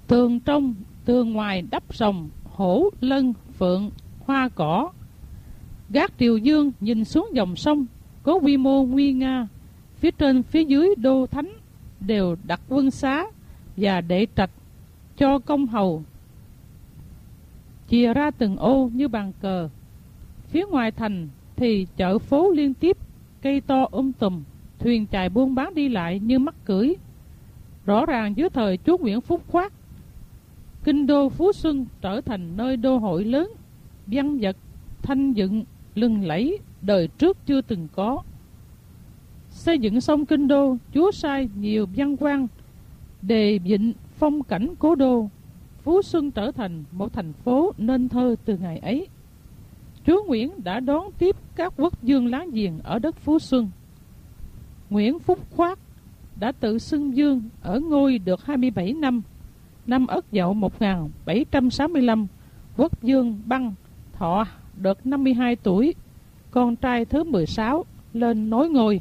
Tường trong, tường ngoài đắp rồng, hổ, lân, phượng, hoa cỏ. Gác triều dương nhìn xuống dòng sông, có quy mô nguy nga. Phía trên phía dưới đô thánh đều đặt quân xá và đệ trạch cho công hầu, chìa ra từng ô như bàn cờ. Phía ngoài thành thì chợ phố liên tiếp, cây to tùm, thuyền chài buôn bán đi lại như mắc cưỡi. Rõ ràng dưới thời chúa Nguyễn Phúc Khoác, kinh đô Phú Xuân trở thành nơi đô hội lớn, văn vật, thanh dựng, lừng lẫy, đời trước chưa từng có. Xây dựng xong kinh đô, chúa sai nhiều văn quan đề vịnh phong cảnh cố đô. Phú Xuân trở thành một thành phố nên thơ từ ngày ấy. Chúa Nguyễn đã đón tiếp các quốc vương láng giềng ở đất Phú Xuân. Nguyễn Phúc Khoác đã tự xưng vương ở ngôi được 27 năm. Năm Ất Dậu 1765, quốc vương Băng thọ được 52 tuổi, con trai thứ 16 lên nối ngôi.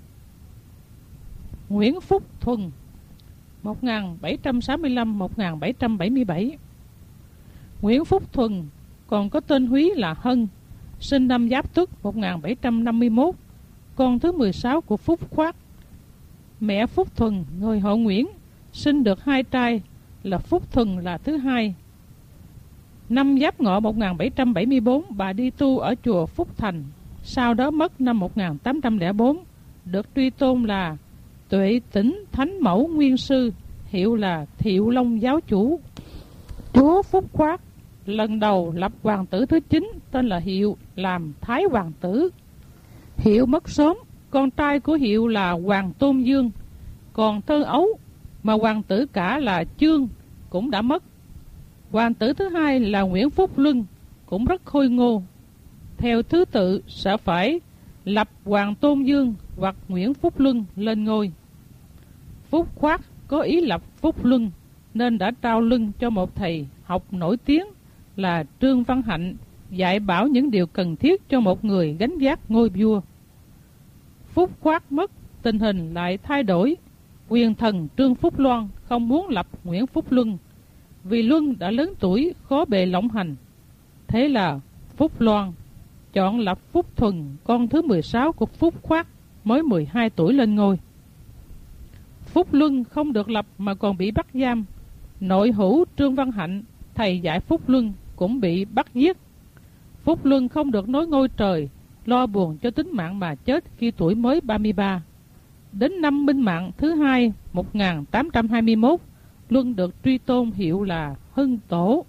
Nguyễn Phúc Thuần 1765-1777. Nguyễn Phúc Thuần còn có tên húy là Hân, sinh năm Giáp Tuất 1751, con thứ 16 của Phúc Khoác. Mẹ Phúc Thuần, người họ Nguyễn, sinh được hai trai là Phúc Thuần là thứ hai. Năm Giáp Ngọ 1774, bà đi tu ở chùa Phúc Thành, sau đó mất năm 1804, được truy tôn là Tuệ Tĩnh Thánh Mẫu Nguyên Sư, hiệu là Thiệu Long Giáo Chủ. Chúa Phúc Khoác lần đầu lập hoàng tử thứ 9 tên là Hiệu làm Thái Hoàng tử. Hiệu mất sớm, con trai của Hiệu là Hoàng Tôn Dương, còn thơ ấu mà hoàng tử cả là Chương cũng đã mất. Hoàng tử thứ hai là Nguyễn Phúc Luân, cũng rất khôi ngô. Theo thứ tự sẽ phải lập Hoàng Tôn Dương hoặc Nguyễn Phúc Luân lên ngôi. Phúc Khoác có ý lập Phúc Luân nên đã trao luân cho một thầy học nổi tiếng là Trương Văn Hạnh, dạy bảo những điều cần thiết cho một người gánh vác ngôi vua. Phúc Khoác mất, tình hình lại thay đổi. Quyền thần Trương Phúc Loan không muốn lập Nguyễn Phúc Luân vì Luân đã lớn tuổi, khó bề lộng hành. Thế là Phúc Loan chọn lập Phúc Thuần, con thứ 16 của Phúc Khoác, mới 12 tuổi lên ngôi. Phúc Luân không được lập mà còn bị bắt giam. Nội hữu Trương Văn Hạnh, thầy dạy Phúc Luân, cũng bị bắt giết. Phúc Luân không được nối ngôi trời, lo buồn cho tính mạng mà chết khi tuổi mới 33. Đến năm Minh Mạng thứ hai 1821, Luân được truy tôn hiệu là Hưng Tổ.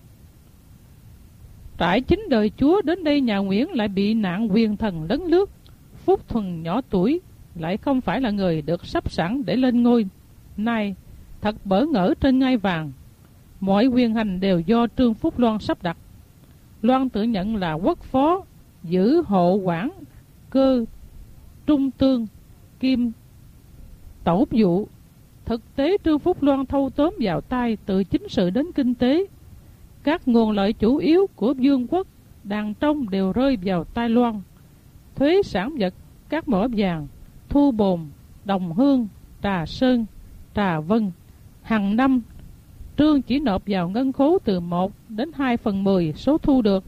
Trải 9 đời chúa đến đây, nhà Nguyễn lại bị nạn quyền thần lấn lướt. Phúc Thuần nhỏ tuổi lại không phải là người được sắp sẵn để lên ngôi. Nay thật bỡ ngỡ trên ngai vàng, mọi quyền hành đều do Trương Phúc Loan sắp đặt. Loan tự nhận là quốc phó, giữ hộ quản cơ trung tương kim tẩu vụ. Thực tế Trương Phúc Loan thâu tóm vào tay từ chính sự đến kinh tế. Các nguồn lợi chủ yếu của vương quốc đàn trong đều rơi vào tay Loan. Thuế sản vật, các mỏ vàng, thu bồn, đồng hương, trà sơn, trà vân, hàng năm Trương chỉ nộp vào ngân khố từ 1 đến 2/10 số thu được.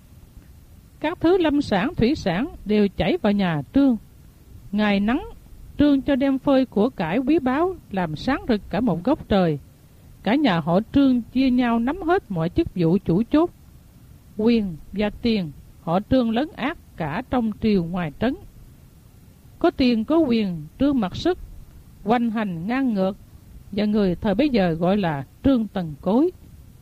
Các thứ lâm sản, thủy sản đều chảy vào nhà Trương. Ngày nắng, Trương cho đem phơi của cải quý báu làm sáng rực cả một góc trời. Cả nhà họ Trương chia nhau nắm hết mọi chức vụ chủ chốt. Quyền và tiền họ Trương lấn át cả trong triều ngoài trấn. Có tiền có quyền, Trương mặc sức, hoành hành ngang ngược, và người thời bấy giờ gọi là Trương Tần Cối.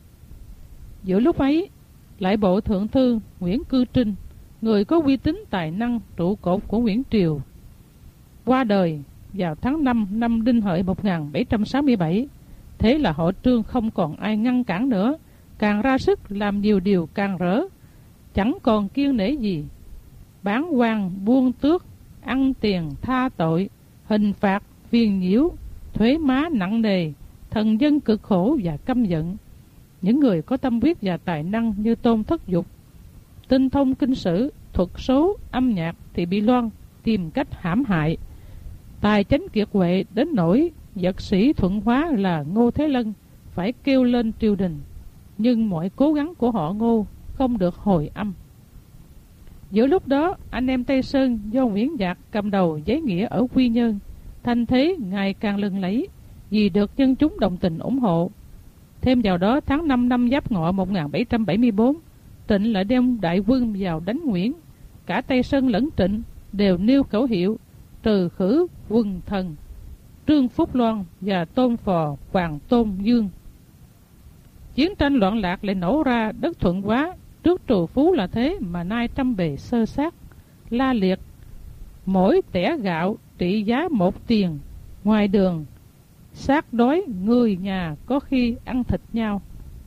Giữa lúc ấy, lại bộ thượng thư Nguyễn Cư Trinh, người có uy tín tài năng trụ cột của Nguyễn Triều, qua đời vào tháng 5 năm Đinh Hợi 1767. Thế là họ Trương không còn ai ngăn cản nữa, càng ra sức làm nhiều điều càng rỡ, chẳng còn kiêng nể gì. Bán quan buôn tước, ăn tiền tha tội, hình phạt phiền nhiễu, thuế má nặng nề, thần dân cực khổ và căm giận. Những người có tâm huyết và tài năng như Tôn Thất Dục, tinh thông kinh sử, thuật số, âm nhạc thì bị Loan tìm cách hãm hại. Tài chánh kiệt huệ đến nỗi vật sĩ thuận hóa là Ngô Thế Lân phải kêu lên triều đình, nhưng mọi cố gắng của họ Ngô không được hồi âm. Giữa lúc đó, anh em Tây Sơn do Nguyễn Dạc cầm đầu giấy nghĩa ở Quy Nhơn, thanh thế ngày càng lừng lẫy vì được dân chúng đồng tình ủng hộ. Thêm vào đó, tháng 5 năm Giáp Ngọ 1774, Trịnh lại đem đại quân vào đánh Nguyễn. Cả Tây Sơn lẫn Trịnh đều nêu khẩu hiệu trừ khử quần thần Trương Phúc Loan và tôn phò Hoàng Tôn Dương. Chiến tranh loạn lạc lại nổ ra đất Thuận Hóa. Trước trù phú là thế mà nay trăm bề sơ sát, la liệt. Mỗi tẻ gạo trị giá 1 tiền, ngoài đường sát đói người nhà có khi ăn thịt nhau.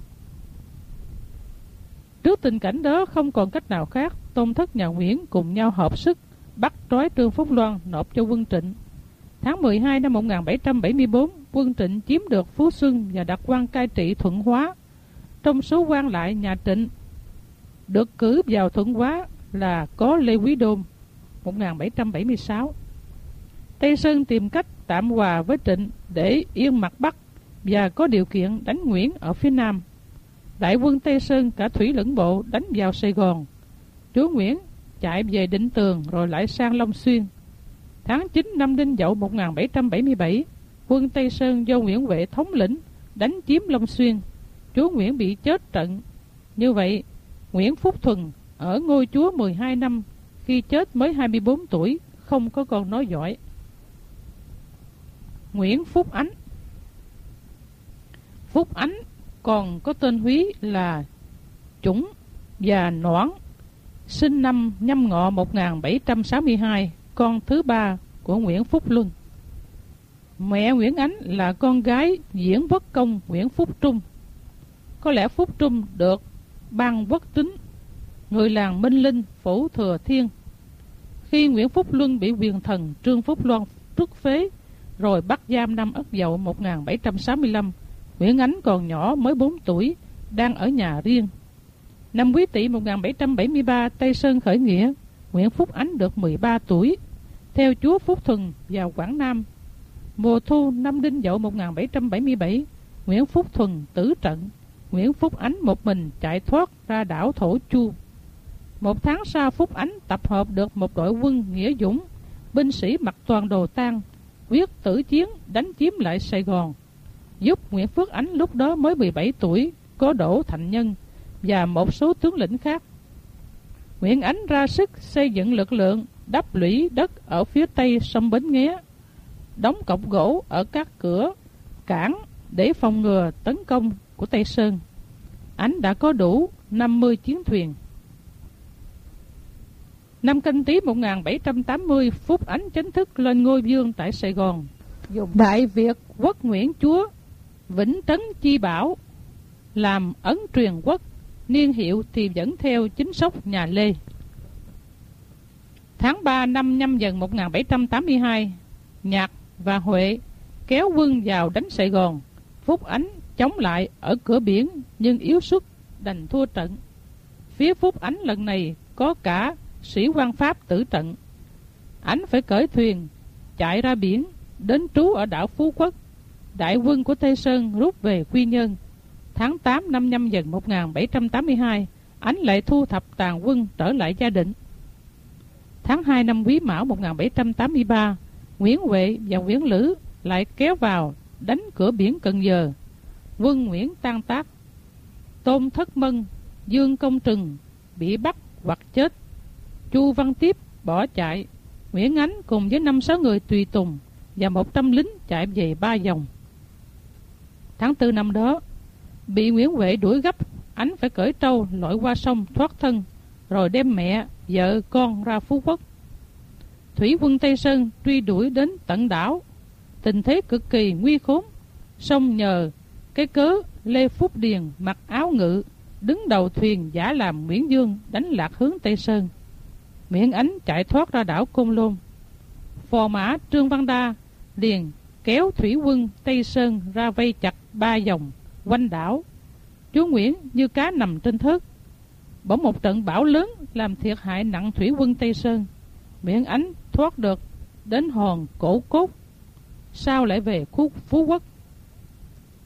Trước tình cảnh đó không còn cách nào khác, tôn thất nhà Nguyễn cùng nhau hợp sức bắt trói Trương Phúc Loan nộp cho quân Trịnh. Tháng 12 năm 1774, quân Trịnh chiếm được Phú Xuân và đặt quan cai trị Thuận Hóa. Trong số quan lại nhà Trịnh được cử vào Thuận Hóa là có Lê Quý Đôn 1776. Tây Sơn tìm cách tạm hòa với Trịnh để yên mặt Bắc và có điều kiện đánh Nguyễn ở phía Nam. Đại quân Tây Sơn cả thủy lẫn bộ đánh vào Sài Gòn. Chúa Nguyễn chạy về Định Tường rồi lại sang Long Xuyên. Tháng 9 năm Đinh Dậu 1777, quân Tây Sơn do Nguyễn Huệ thống lĩnh đánh chiếm Long Xuyên. Chúa Nguyễn bị chết trận. Như vậy, Nguyễn Phúc Thuần ở ngôi chúa 12 năm, khi chết mới 24 tuổi, không có con nói giỏi. Nguyễn Phúc Ánh. Phúc Ánh còn có tên húy là Chủng và Noãn, sinh năm Nhâm Ngọ 1762, con thứ ba của Nguyễn Phúc Luân. Mẹ Nguyễn Ánh là con gái Diễn Quốc Công Nguyễn Phúc Trung. Có lẽ Phúc Trung được ban quốc tính, người làng Minh Linh, Phủ Thừa Thiên. Khi Nguyễn Phúc Luân bị quyền thần Trương Phúc Loan truất phế rồi bắt giam năm Ất Dậu 1765, Nguyễn Ánh còn nhỏ mới 4 tuổi, đang ở nhà riêng. Năm Quý Tỵ 1773, Tây Sơn khởi nghĩa, Nguyễn Phúc Ánh được 13 tuổi, theo chúa Phúc Thuần vào Quảng Nam. Mùa thu năm Đinh Dậu 1777, Nguyễn Phúc Thuần tử trận. Nguyễn Phúc Ánh một mình chạy thoát ra đảo Thổ Chu. 1 tháng sau, Phúc Ánh tập hợp được một đội quân nghĩa dũng, binh sĩ mặc toàn đồ tang, quyết tử chiến đánh chiếm lại Sài Gòn, giúp Nguyễn Phúc Ánh lúc đó mới 17 tuổi, có Đỗ Thành Nhân và một số tướng lĩnh khác. Nguyễn Ánh ra sức xây dựng lực lượng, đắp lũy đất ở phía tây sông Bến Nghé, đóng cọc gỗ ở các cửa cảng để phòng ngừa tấn công của Tây Sơn. Ánh đã có đủ 50 chiến thuyền. Năm Canh Tý 1780, Phúc Ánh chính thức lên ngôi vương tại Sài Gòn. Đại Việt quốc Nguyễn chúa Vĩnh Trấn Chi Bảo làm ấn truyền quốc, niên hiệu thì vẫn theo chính sóc nhà Lê. Tháng 3 năm Nhâm Dần 1782, Nhạc và Huệ kéo quân vào đánh Sài Gòn. Phúc Ánh chống lại ở cửa biển nhưng yếu suất, đành thua trận. Phía Phúc Ánh lần này có cả sĩ quan Pháp tử trận. Ánh phải cởi thuyền chạy ra biển đến trú ở đảo Phú Quốc. Đại quân của Tây Sơn rút về Quy Nhơn. Tháng 8 năm Nhâm Dần 1782, Ánh lại thu thập tàn quân trở lại Gia Định. Tháng 2 năm Quý Mão 1783, Nguyễn Huệ và Nguyễn Lữ lại kéo vào đánh cửa biển Cần Giờ. Quân Nguyễn tan tác. Tôn Thất Mân, Dương Công Trừng bị bắt hoặc chết. Chu Văn Tiếp bỏ chạy. Nguyễn Ánh cùng với 5-6 người tùy tùng và 100 lính chạy về Ba Dòng. Tháng 4 năm đó, bị Nguyễn Huệ đuổi gấp, Ánh phải cởi trâu lội qua sông thoát thân, rồi đem mẹ, vợ, con ra Phú Quốc. Thủy quân Tây Sơn truy đuổi đến tận đảo, tình thế cực kỳ nguy khốn. Song nhờ cái cớ Lê Phúc Điền mặc áo ngự, đứng đầu thuyền giả làm Nguyễn Dương đánh lạc hướng Tây Sơn. Nguyễn Ánh chạy thoát ra đảo Côn Lôn. Phò mã Trương Văn Đa liền kéo thủy quân Tây Sơn ra vây chặt Ba Dòng quanh đảo. Chúa Nguyễn như cá nằm trên thớt. Bỗng một trận bão lớn làm thiệt hại nặng thủy quân Tây Sơn. Nguyễn Ánh thoát được đến hòn Cổ Cốt, sau lại về Phú Quốc.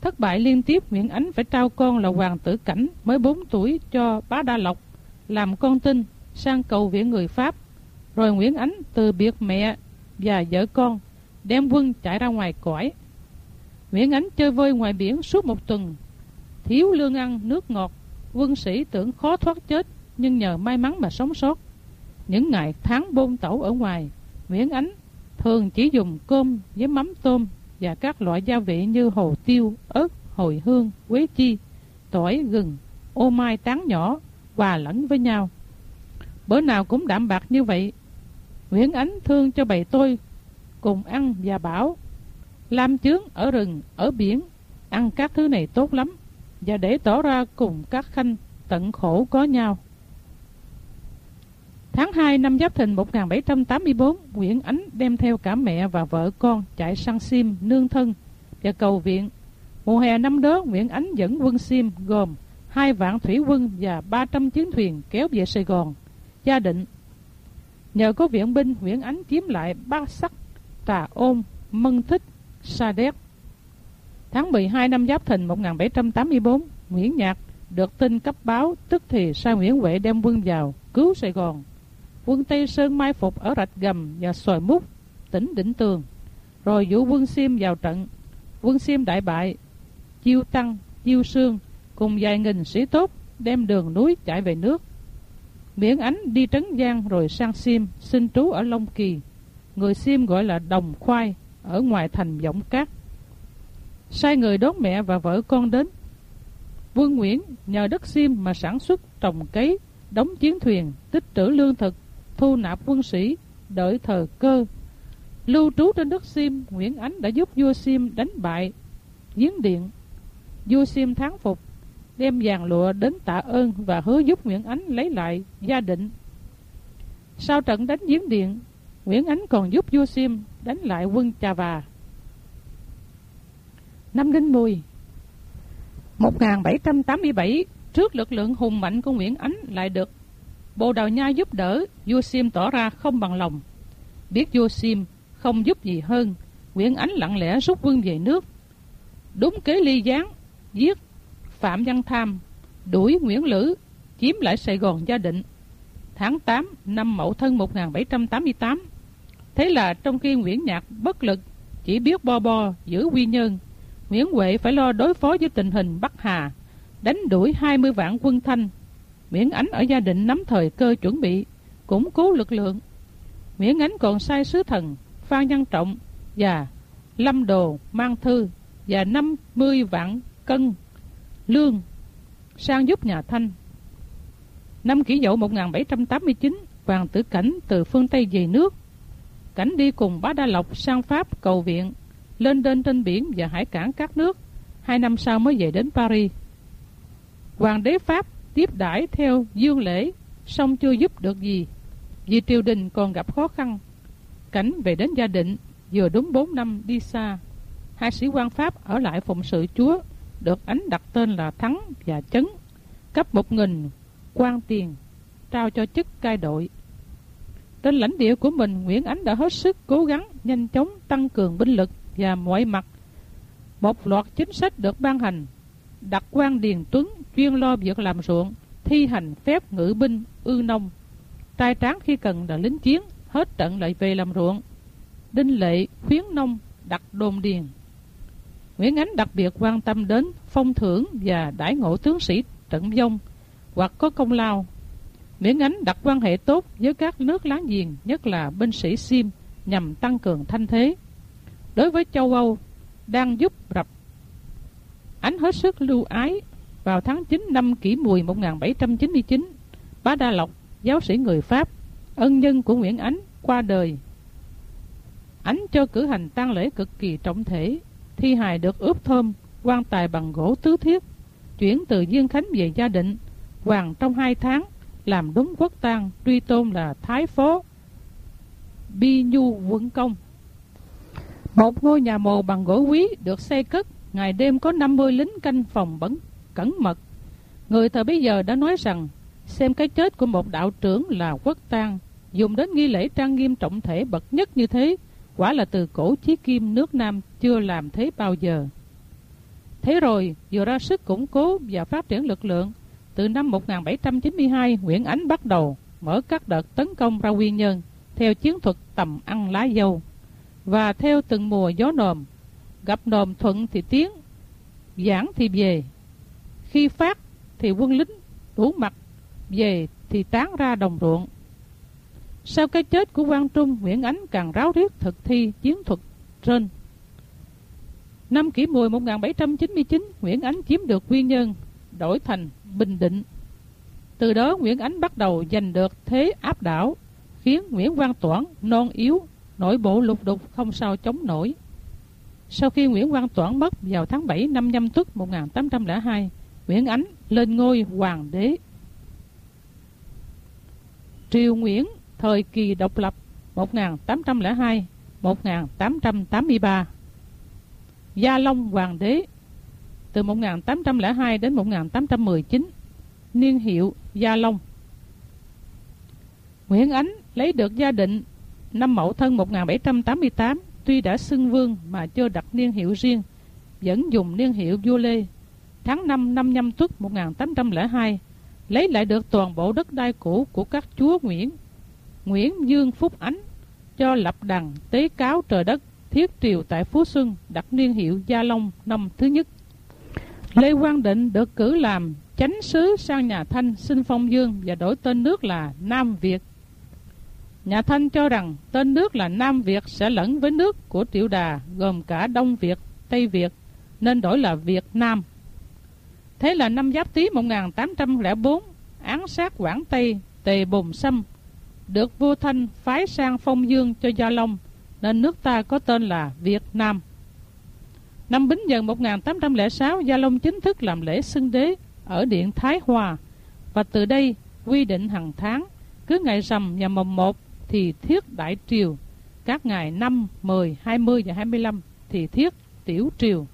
Thất bại liên tiếp, Nguyễn Ánh phải trao con là Hoàng Tử Cảnh mới 4 tuổi cho Bá Đa Lộc làm con tin sang cầu viện người Pháp. Rồi Nguyễn Ánh từ biệt mẹ và vợ con, đem quân chạy ra ngoài cõi. Nguyễn Ánh chơi vơi ngoài biển suốt 1 tuần, thiếu lương ăn nước ngọt. Quân sĩ tưởng khó thoát chết, nhưng nhờ may mắn mà sống sót. Những ngày tháng bôn tẩu ở ngoài, Nguyễn Ánh thường chỉ dùng cơm với mắm tôm và các loại gia vị như hồ tiêu, ớt, hồi hương, quế chi, tỏi, gừng, ô mai tán nhỏ hòa lẫn với nhau. Bữa nào cũng đạm bạc như vậy. Nguyễn Ánh thương cho bầy tôi cùng ăn và bảo: làm chướng ở rừng, ở biển, ăn các thứ này tốt lắm, và để tỏ ra cùng các khanh tận khổ có nhau. Tháng 2 năm Giáp Thìn 1784, Nguyễn Ánh đem theo cả mẹ và vợ con chạy sang Xiêm nương thân và cầu viện. Mùa hè năm đó, Nguyễn Ánh dẫn quân Xiêm gồm 2 vạn thủy quân và 300 chiến thuyền kéo về Sài Gòn, Gia Định. Nhờ có viện binh, Nguyễn Ánh chiếm lại Ba Sắc, Trà Ôn, Mân Thích, Sa Đéc. Tháng 12 năm Giáp Thìn 1784, Nguyễn Nhạc được tin cấp báo, tức thì sai Nguyễn Huệ đem quân vào cứu Sài Gòn. Quân Tây Sơn mai phục ở Rạch Gầm và Xoài Mút, tỉnh Định Tường, rồi dụ quân Xiêm vào trận. Quân Xiêm đại bại. Chiêu Tăng, Chiêu Sương cùng vài nghìn sĩ tốt đem đường núi chạy về nước. Nguyễn Ánh đi Trấn Giang rồi sang Xiêm xin trú ở Long Kỳ, người Xiêm gọi là Đồng Khoai, ở ngoài thành Võng Cát. Sai người đón mẹ và vợ con đến. Vương Nguyễn nhờ đất Xiêm mà sản xuất trồng cấy, đóng chiến thuyền, tích trữ lương thực, thu nạp quân sĩ, đợi thời cơ. Lưu trú trên đất Xiêm, Nguyễn Ánh đã giúp vua Xiêm đánh bại Giếng Điện. Vua Xiêm thán phục, đem vàng lụa đến tạ ơn và hứa giúp Nguyễn Ánh lấy lại Gia Định. Sau trận đánh Giếng Điện, Nguyễn Ánh còn giúp vua Xiêm đánh lại quân Chà Và. Năm Đinh Mùi 1787, trước lực lượng hùng mạnh của Nguyễn Ánh lại được Bồ Đào Nha giúp đỡ, vua Xiêm tỏ ra không bằng lòng. Biết vua Xiêm không giúp gì hơn, Nguyễn Ánh lặng lẽ rút quân về nước. Đúng kế Ly Gián, giết Phạm Văn Tham, đuổi Nguyễn Lữ, chiếm lại Sài Gòn Gia Định. Tháng 8 năm Mậu Thân 1788. Thế là trong khi Nguyễn Nhạc bất lực, chỉ biết bo bo giữ Quy Nhơn, Nguyễn Huệ phải lo đối phó với tình hình Bắc Hà, đánh đuổi 20 vạn quân Thanh. Nguyễn Ánh ở Gia Định nắm thời cơ chuẩn bị, củng cố lực lượng. Nguyễn Ánh còn sai sứ thần Phan Văn Trọng và Lâm Đồ mang thư và 50 vạn cân lương sang giúp nhà Thanh. Năm Kỷ Dậu 1789, Hoàng Tử Cảnh từ phương Tây về nước. Cảnh đi cùng Bá Đa Lộc sang Pháp cầu viện, lên đên trên biển và hải cảng các nước. 2 năm sau mới về đến Paris. Hoàng đế Pháp tiếp đãi theo dương lễ, song chưa giúp được gì, vì triều đình còn gặp khó khăn. Cảnh về đến Gia Định vừa đúng 4 năm đi xa. 2 sĩ quan Pháp ở lại phụng sự chúa, được Ánh đặt tên là Thắng và Chấn, cấp 1.000 quan tiền, trao cho chức cai đội. Trên lãnh địa của mình, Nguyễn Ánh đã hết sức cố gắng nhanh chóng tăng cường binh lực và mọi mặt. Một loạt chính sách được ban hành, đặt quan Điền Tuấn chuyên lo việc làm ruộng, thi hành phép ngự binh ư nông. Trai tráng khi cần là lính chiến, hết trận lại về làm ruộng. Đinh Lệ khuyến nông đặt đồn điền. Nguyễn Ánh đặc biệt quan tâm đến phong thưởng và đãi ngộ tướng sĩ trận vong hoặc có công lao. Nguyễn Ánh đặt quan hệ tốt với các nước láng giềng, nhất là binh sĩ Xiêm, nhằm tăng cường thanh thế. Đối với châu Âu đang giúp rập, Ánh hết sức lưu ái. Vào tháng 9 năm Kỷ Mùi 1799, Bá Đa Lộc, giáo sĩ người Pháp, ân nhân của Nguyễn Ánh, qua đời. Ánh cho cử hành tang lễ cực kỳ trọng thể. Thi hài được ướp thơm, quan tài bằng gỗ tứ thiết, chuyển từ Diên Khánh về Gia Định. Hoàng trong 2 tháng làm đúng quốc tang, truy tôn là Thái Phó Bi Nhu Quận Công. Một ngôi nhà mồ bằng gỗ quý được xây cất, ngày đêm có 50 lính canh phòng cẩn mật. Người thời bấy giờ đã nói rằng xem cái chết của một đạo trưởng là quốc tang, dùng đến nghi lễ trang nghiêm trọng thể bậc nhất như thế, quả là từ cổ chí kim nước Nam chưa làm thế bao giờ. Thế rồi, vừa ra sức củng cố và phát triển lực lượng, từ năm 1792, Nguyễn Ánh bắt đầu mở các đợt tấn công ra Quy Nhơn theo chiến thuật tầm ăn lá dâu. Và theo từng mùa gió nồm, gặp nồm thuận thì tiến, giảng thì về. Khi phát thì quân lính đủ mặt, về thì tán ra đồng ruộng. Sau cái chết của Quang Trung, Nguyễn Ánh càng ráo riết thực thi chiến thuật trên. Năm Kỷ Mùi 1799, Nguyễn Ánh chiếm được Quy Nhơn, đổi thành Bình Định. Từ đó Nguyễn Ánh bắt đầu giành được thế áp đảo, khiến Nguyễn Quang Toản non yếu, nội bộ lục đục không sao chống nổi. Sau khi Nguyễn Quang Toản mất vào tháng 7 năm Nhâm Tuất 1802, Nguyễn Ánh lên ngôi hoàng đế. Triều Nguyễn thời kỳ độc lập 1802-1883. Gia Long hoàng đế từ 1802 đến 1819, niên hiệu Gia Long. Nguyễn Ánh lấy được gia định năm Mậu Thân 1788, tuy đã xưng vương mà chưa đặt niên hiệu riêng, vẫn dùng niên hiệu vua Lê. Tháng 5 năm Nhâm Tuất 1802, lấy lại được toàn bộ đất đai cũ của các chúa Nguyễn. Nguyễn Dương Phúc Ánh cho lập đàn tế cáo trời đất, thiết triều tại Phú Xuân, đặt niên hiệu Gia Long năm thứ nhất. Lê Quang Định được cử làm chánh sứ sang nhà Thanh, xin phong dương và đổi tên nước là Nam Việt. Nhà Thanh cho rằng tên nước là Nam Việt sẽ lẫn với nước của Triệu Đà, gồm cả Đông Việt, Tây Việt, nên đổi là Việt Nam. Thế là năm Giáp Tý 1804, án sát Quảng Tây Tề Bồn Xâm được vua Thanh phái sang phong dương cho Gia Long, nên nước ta có tên là Việt Nam. Năm Bính Dần 1806, Gia Long chính thức làm lễ xưng đế ở Điện Thái Hòa, và từ đây quy định hàng tháng, cứ ngày rằm và mồng 1 thì thiết đại triều, các ngày 5, 10, 20 và 25 thì thiết tiểu triều.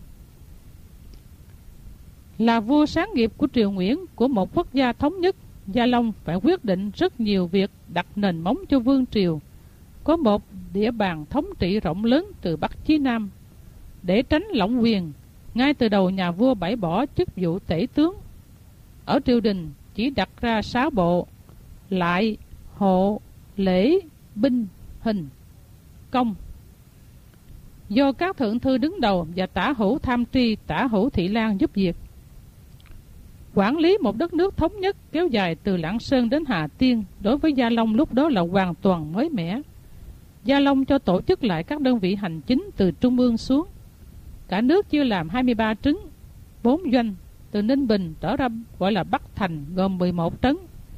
Là vua sáng nghiệp của triều Nguyễn, của một quốc gia thống nhất, Gia Long phải quyết định rất nhiều việc đặt nền móng cho vương triều, có một địa bàn thống trị rộng lớn từ Bắc chí Nam. Để tránh lộng quyền, ngay từ đầu nhà vua bãi bỏ chức vụ tể tướng. Ở triều đình chỉ đặt ra 6 bộ: lại, hộ, lễ, binh, hình, công. Do các thượng thư đứng đầu và tả hữu Tham Tri, tả hữu Thị Lan giúp việc. Quản lý một đất nước thống nhất kéo dài từ Lạng Sơn đến Hà Tiên đối với Gia Long lúc đó là hoàn toàn mới mẻ. Gia Long cho tổ chức lại các đơn vị hành chính từ trung ương xuống. Cả nước chia làm 23 trấn, 4 doanh, từ Ninh Bình trở ra gọi là Bắc Thành, gồm 11 trấn,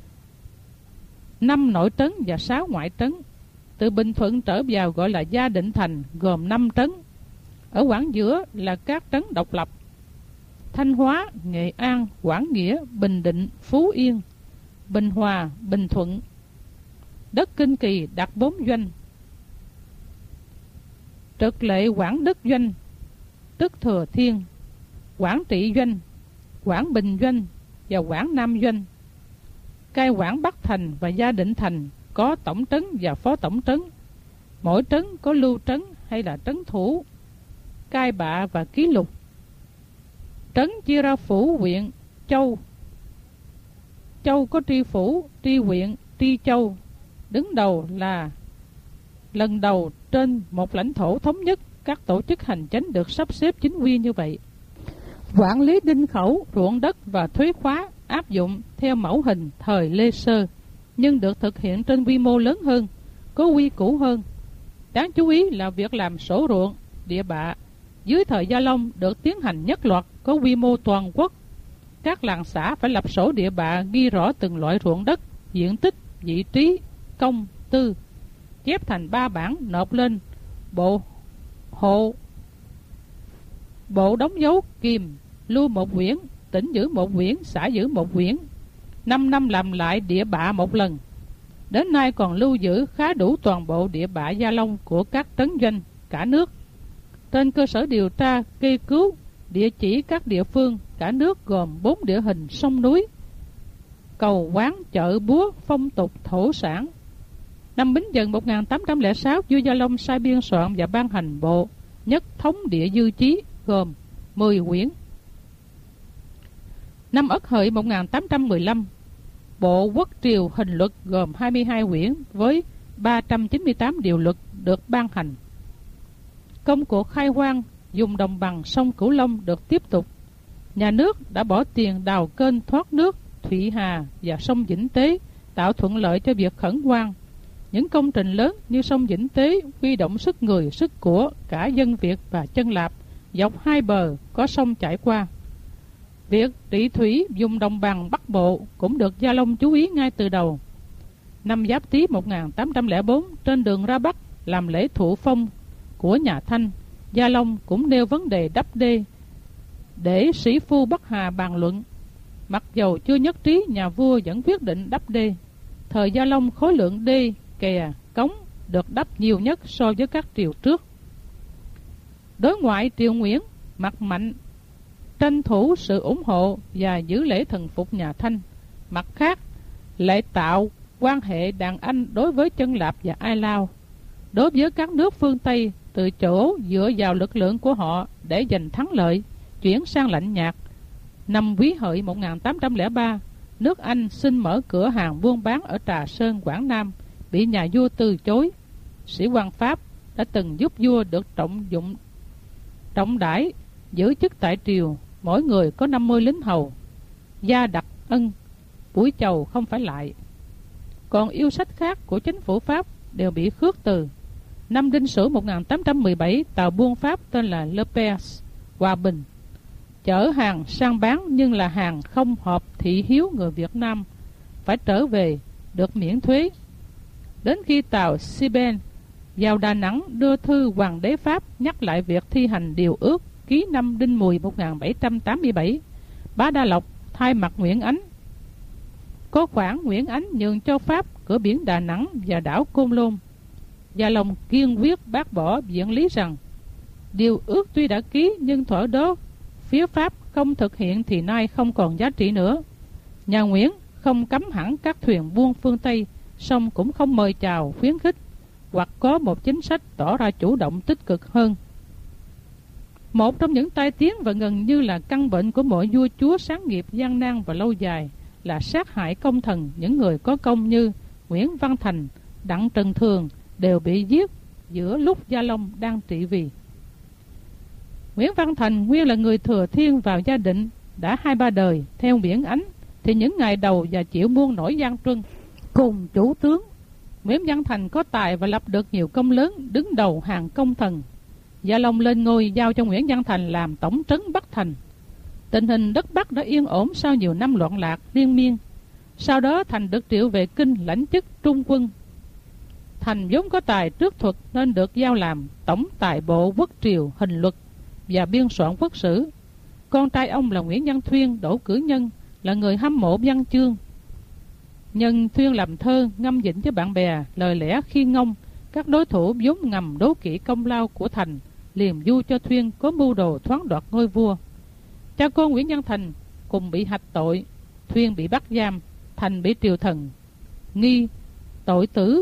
5 nội trấn và 6 ngoại trấn. Từ Bình Thuận trở vào gọi là Gia Định Thành, gồm 5 trấn. Ở quảng giữa là các trấn độc lập: Thanh Hóa, Nghệ An, Quảng Nghĩa, Bình Định, Phú Yên, Bình Hòa, Bình Thuận. Đất Kinh Kỳ đặt 4 doanh: Trực Lệ Quảng Đức doanh, tức Thừa Thiên, Quảng Trị doanh, Quảng Bình doanh và Quảng Nam doanh. Cai quản Bắc Thành và Gia Định Thành có tổng trấn và phó tổng trấn. Mỗi trấn có lưu trấn hay là trấn thủ, cai bạ và ký lục. Trấn chia ra phủ, huyện, châu. Châu có tri phủ, tri huyện, tri châu. Đứng đầu là lần đầu trên một lãnh thổ thống nhất, các tổ chức hành chính được sắp xếp chính quy như vậy. Quản lý đinh khẩu, ruộng đất và thuế khóa áp dụng theo mẫu hình thời Lê Sơ, nhưng được thực hiện trên quy mô lớn hơn, có quy củ hơn. Đáng chú ý là việc làm sổ ruộng, địa bạ dưới thời Gia Long được tiến hành nhất loạt, có quy mô toàn quốc. Các làng xã phải lập sổ địa bạ ghi rõ từng loại ruộng đất, diện tích, vị trí, công, tư, chép thành 3 bản nộp lên bộ hộ. Bộ đóng dấu kìm, lưu một quyển, tỉnh giữ một quyển, xã giữ một quyển. 5 năm làm lại địa bạ một lần. Đến nay còn lưu giữ khá đủ toàn bộ địa bạ Gia Long của các trấn doanh cả nước. Trên cơ sở điều tra, kê cứu địa chỉ các địa phương cả nước gồm 4 địa hình sông núi, cầu quán, chợ búa, phong tục, thổ sản. Năm Bính Dần 1806, vua Gia Long sai biên soạn và ban hành bộ Nhất Thống Địa Dư Chí, gồm 10 quyển. Năm Ất Hợi 1815, Bộ Quốc triều hình luật gồm 22 quyển với 398 điều luật được ban hành. Công cuộc khai hoang dùng đồng bằng sông Cửu Long được tiếp tục. Nhà nước đã bỏ tiền đào kênh thoát nước Thụy Hà và sông Vĩnh Tế, tạo thuận lợi cho việc khẩn hoang. Những công trình lớn như sông Vĩnh Tế huy động sức người, sức của cả dân Việt và chân Lạp dọc hai bờ có sông chảy qua. Việc trị thủy dùng đồng bằng Bắc Bộ cũng được Gia Long chú ý ngay từ đầu. Năm Giáp Tý 1804, trên đường ra Bắc làm lễ thụ phong của nhà Thanh, Gia Long cũng nêu vấn đề đắp đê để sĩ phu Bắc Hà bàn luận. Mặc dầu chưa nhất trí, nhà vua vẫn quyết định đắp đê. Thời Gia Long, khối lượng đê, kè, cống được đắp nhiều nhất so với các triều trước. Đối ngoại, triều Nguyễn mặt mạnh tranh thủ sự ủng hộ và giữ lễ thần phục nhà Thanh. Mặt khác, lại tạo quan hệ đàn anh đối với chân Lạp và Ai Lao. Đối với các nước phương Tây, từ chỗ dựa vào lực lượng của họ để giành thắng lợi, chuyển sang lạnh nhạt. Năm Quý Hợi 1803, nước Anh xin mở cửa hàng buôn bán ở Trà Sơn, Quảng Nam, bị nhà vua từ chối. Sĩ quan Pháp đã từng giúp vua được trọng đãi, giữ chức tại triều, mỗi người có 50 lính hầu. Gia đặc ân, buổi chầu không phải lại. Còn yêu sách khác của chính phủ Pháp đều bị khước từ. Năm Đinh Sửu 1817, tàu buôn Pháp tên là Le Perse, Hòa Bình, chở hàng sang bán nhưng là hàng không hợp thị hiếu người Việt Nam, phải trở về được miễn thuế. Đến khi tàu Siben vào Đà Nẵng đưa thư Hoàng đế Pháp nhắc lại việc thi hành điều ước ký năm Đinh Mùi 1787, Bá Đa Lộc thay mặt Nguyễn Ánh. Có khoản Nguyễn Ánh nhường cho Pháp cửa biển Đà Nẵng và đảo Côn Lôn. Gia Long kiên quyết bác bỏ viện lý rằng điều ước tuy đã ký nhưng thuở đó phía Pháp không thực hiện thì nay không còn giá trị nữa. Nhà Nguyễn không cấm hẳn các thuyền buôn phương Tây, song cũng không mời chào khuyến khích, hoặc có một chính sách tỏ ra chủ động tích cực hơn. Một trong những tai tiếng và gần như là căn bệnh của mọi vua chúa sáng nghiệp gian nan và lâu dài là sát hại công thần. Những người có công như Nguyễn Văn Thành, Đặng Trần Thường đều bị giết giữa lúc Gia Long đang trị vì. Nguyễn Văn Thành nguyên là người thừa thiên vào gia định, đã 2-3 đời. Theo Nguyễn Ánh thì những ngày đầu và chịu muôn nổi gian truân cùng chủ tướng. Nguyễn Văn Thành có tài và lập được nhiều công lớn, đứng đầu hàng công thần. Gia Long lên ngôi giao cho Nguyễn Văn Thành làm tổng trấn Bắc Thành. Tình hình đất Bắc đã yên ổn sau nhiều năm loạn lạc liên miên. Sau đó Thành được triệu về Kinh lãnh chức trung quân. Thành vốn có tài trước thuật nên được giao làm tổng tài bộ quốc triều hình luật và biên soạn quốc sử. Con trai ông là Nguyễn Văn Thuyên, Đỗ Cử Nhân, là người hâm mộ văn chương. Nhân Thuyên làm thơ ngâm dĩnh với bạn bè, lời lẽ khiên ngông. Các đối thủ vốn ngầm đố kỵ công lao của Thành, liềm du cho Thuyên có mưu đồ thoáng đoạt ngôi vua. Cha con Nguyễn Văn Thành cùng bị hạch tội. Thuyên bị bắt giam, Thành bị triều thần nghi tội tử.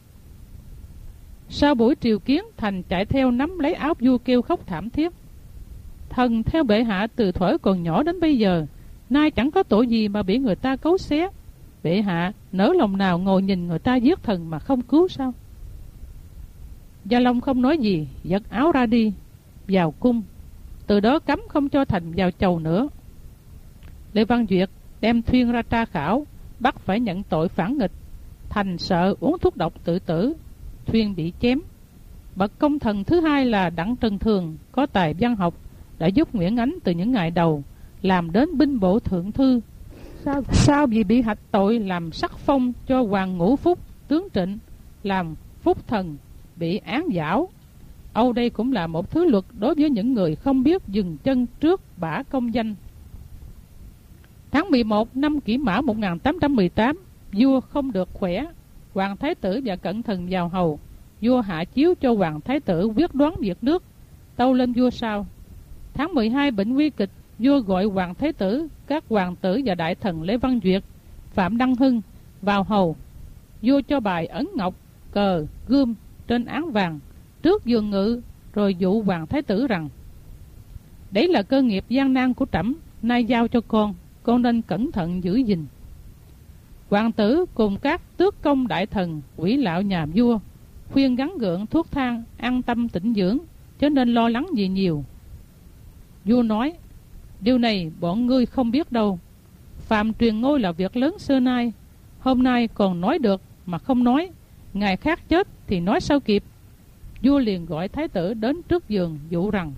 Sau buổi triều kiến, Thành chạy theo nắm lấy áo vua kêu khóc thảm thiết: "Thần theo bệ hạ từ thuở còn nhỏ đến bây giờ, nay chẳng có tội gì mà bị người ta cấu xé. Bệ hạ nỡ lòng nào ngồi nhìn người ta giết thần mà không cứu sao?" Gia Long không nói gì, giật áo ra đi vào cung. Từ đó cấm không cho Thành vào chầu nữa. Lê Văn Duyệt đem Thuyên ra tra khảo, bắt phải nhận tội phản nghịch. Thành sợ uống thuốc độc tự tử, Thuyên bị chém. Bậc công thần thứ hai là Đặng Trần Thường, có tài văn học, đã giúp Nguyễn Ánh từ những ngày đầu, làm đến binh bộ thượng thư. Sau vì bị hạch tội, làm sắc phong cho Hoàng Ngũ Phúc, tướng Trịnh, làm phúc thần, bị án giảo. Âu đây cũng là một thứ luật đối với những người không biết dừng chân trước bả công danh. Tháng 11 năm Kỷ Mão 1818, vua không được khỏe. Hoàng Thái tử và cận thần vào hầu. Vua hạ chiếu cho Hoàng Thái tử quyết đoán việc nước, tâu lên vua sau. Tháng 12 bệnh nguy kịch, vua gọi Hoàng Thái tử, các hoàng tử và đại thần Lê Văn Duyệt, Phạm Đăng Hưng vào hầu. Vua cho bài ấn ngọc, cờ, gươm trên án vàng trước giường ngự, rồi dụ Hoàng Thái tử rằng: Đấy là cơ nghiệp gian nan của trẫm, nay giao cho con nên cẩn thận giữ gìn. Hoàng tử cùng các tước công đại thần, quỷ lão nhà vua khuyên gắng gượng thuốc thang, an tâm tĩnh dưỡng, chớ nên lo lắng gì nhiều. Vua nói: điều này bọn ngươi không biết đâu. Phạm truyền ngôi là việc lớn xưa nay, hôm nay còn nói được mà không nói, ngày khác chết thì nói sao kịp. Vua liền gọi thái tử đến trước giường dụ rằng: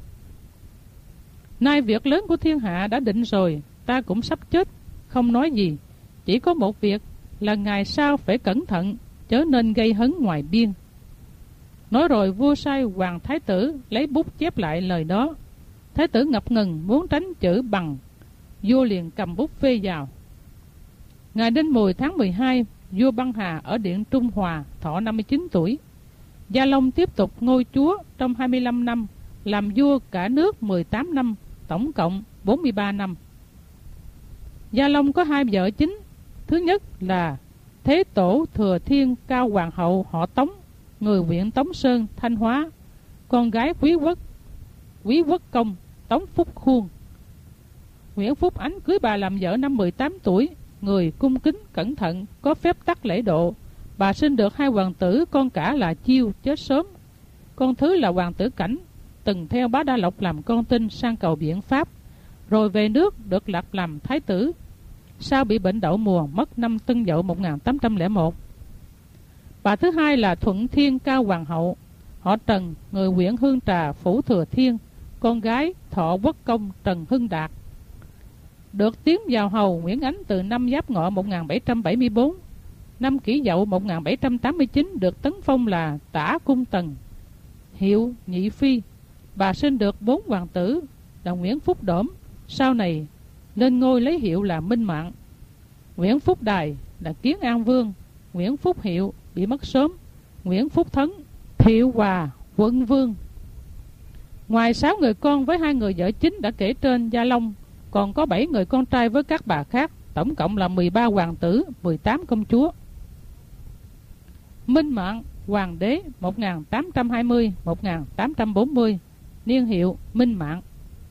nay việc lớn của thiên hạ đã định rồi, ta cũng sắp chết, không nói gì. Chỉ có một việc là ngày sau phải cẩn thận, chớ nên gây hấn ngoài biên. Nói rồi vua sai hoàng thái tử lấy bút chép lại lời đó. Thái tử ngập ngừng muốn tránh chữ bằng. Vua liền cầm bút phê vào. Ngày Đinh Mùi tháng 12, vua băng hà ở điện Trung Hòa, thọ 59 tuổi. Gia Long tiếp tục ngôi chúa trong 25 năm, làm vua cả nước 18 năm, tổng cộng 43 năm. Gia Long có hai vợ chính. Thứ nhất là Thế Tổ Thừa Thiên Cao Hoàng hậu họ Tống, người huyện Tống Sơn, Thanh Hóa, con gái Quý Quốc Công Tống Phúc Khuôn. Nguyễn Phúc Ánh cưới bà làm vợ năm 18 tuổi, người cung kính cẩn thận, có phép tắc lễ độ. Bà sinh được hai hoàng tử, con cả là Chiêu chết sớm, con thứ là hoàng tử Cảnh, từng theo Bá Đa Lộc làm con tin sang cầu biện Pháp, rồi về nước được lập làm thái tử. Sau bị bệnh đậu mùa, mất năm Tân Dậu 1801. Bà thứ hai là Thuận Thiên Cao Hoàng hậu họ Trần, người huyện Hương Trà, phủ Thừa Thiên, con gái Thọ Quốc Công Trần Hưng Đạt. Được tiến vào hầu Nguyễn Ánh từ năm Giáp Ngọ 1774. Năm Kỷ Dậu 1789 được tấn phong là Tả Cung Tần, hiệu Nhị Phi. Bà sinh được 4 hoàng tử là Nguyễn Phúc Đổm, sau này lên ngôi lấy hiệu là Minh Mạng. Nguyễn Phúc Đài là Kiến An Vương, Nguyễn Phúc Hiệu bị mất sớm, Nguyễn Phúc Thấn, Thiệu Hòa, Quận Vương. Ngoài 6 người con với 2 người vợ chính đã kể trên, Gia Long còn có 7 người con trai với các bà khác, tổng cộng là 13 hoàng tử, 18 công chúa. Minh Mạng, hoàng đế 1820-1840, niên hiệu Minh Mạng.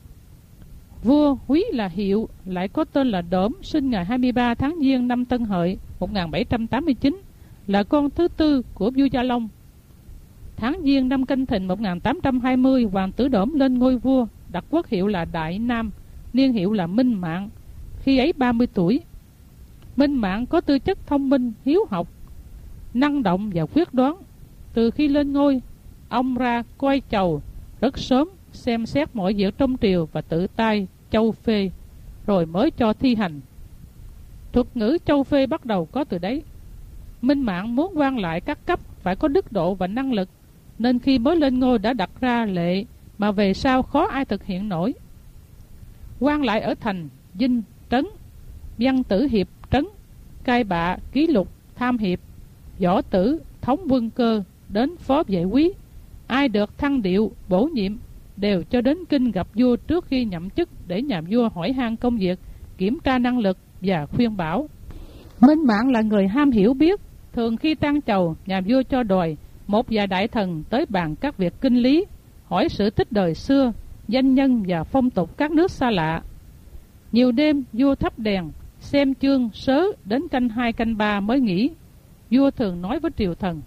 Vua Húy là Hiệu, lại có tên là Đổm, sinh ngày 23 tháng Giêng năm Tân Hợi 1789, là con thứ tư của vua Gia Long. Tháng Giêng năm Canh Thìn 1820, hoàng tử Đổm lên ngôi vua, đặt quốc hiệu là Đại Nam, niên hiệu là Minh Mạng, khi ấy 30 tuổi. Minh Mạng có tư chất thông minh, hiếu học, năng động và quyết đoán. Từ khi lên ngôi, ông ra coi chầu rất sớm, xem xét mọi việc trong triều và tự tay châu phê, rồi mới cho thi hành. Thuật ngữ châu phê bắt đầu có từ đấy. Minh Mạng muốn quan lại các cấp phải có đức độ và năng lực, nên khi mới lên ngôi đã đặt ra lệ mà về sau khó ai thực hiện nổi. Quan lại ở thành, dinh, trấn, văn tử hiệp, trấn, cai bạ, ký lục, tham hiệp, võ tử, thống quân cơ, đến phó vệ quý, ai được thăng điệu, bổ nhiệm đều cho đến kinh gặp vua trước khi nhậm chức, để nhà vua hỏi han công việc, kiểm tra năng lực và khuyên bảo. Minh Mạng là người ham hiểu biết. Thường khi tang chầu, nhà vua cho đòi một vài đại thần tới bàn các việc kinh lý, hỏi sự tích đời xưa, danh nhân và phong tục các nước xa lạ. Nhiều đêm vua thắp đèn, xem chương sớ đến canh 2 canh 3 mới nghỉ. Vua thường nói với triều thần: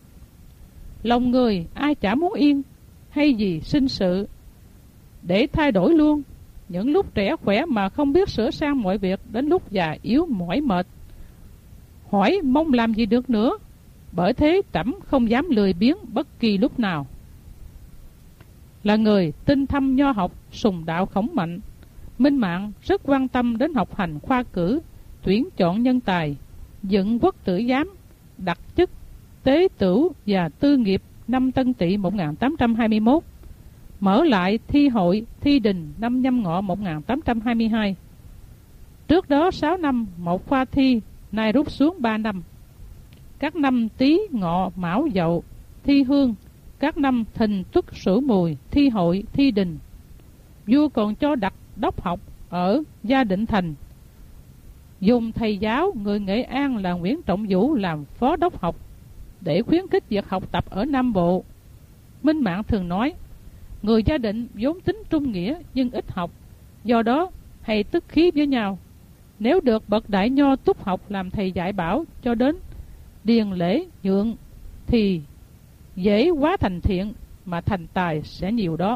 lòng người ai chả muốn yên, hay gì sinh sự để thay đổi luôn. Những lúc trẻ khỏe mà không biết sửa sang mọi việc, đến lúc già yếu mỏi mệt, hỏi mong làm gì được nữa. Bởi thế trẫm không dám lười biếng bất kỳ lúc nào. Là người tinh thâm nho học, sùng đạo khổng mạnh, Minh Mạng rất quan tâm đến học hành khoa cử, tuyển chọn nhân tài, dựng quốc tử giám, đặt chức tế tửu và tư nghiệp năm Tân Tỵ 1821, mở lại thi hội thi đình năm Nhâm Ngọ 1822. Trước đó 6 năm một khoa thi, nay rút xuống 3 năm. Các năm Tý, Ngọ, Mão, Dậu thi hương, các năm Thìn, Tuất, Sửu, Mùi thi hội thi đình. Vua còn cho đặt đốc học ở Gia Định Thành, dùng thầy giáo người Nghệ An là Nguyễn Trọng Vũ làm phó đốc học để khuyến khích việc học tập ở Nam Bộ. Minh Mạng thường nói: Người gia định vốn tính trung nghĩa nhưng ít học, do đó hay tức khí với nhau. Nếu được bậc đại nho túc học làm thầy dạy bảo cho đến điền lễ nhượng thì dễ quá thành thiện, mà thành tài sẽ nhiều đó.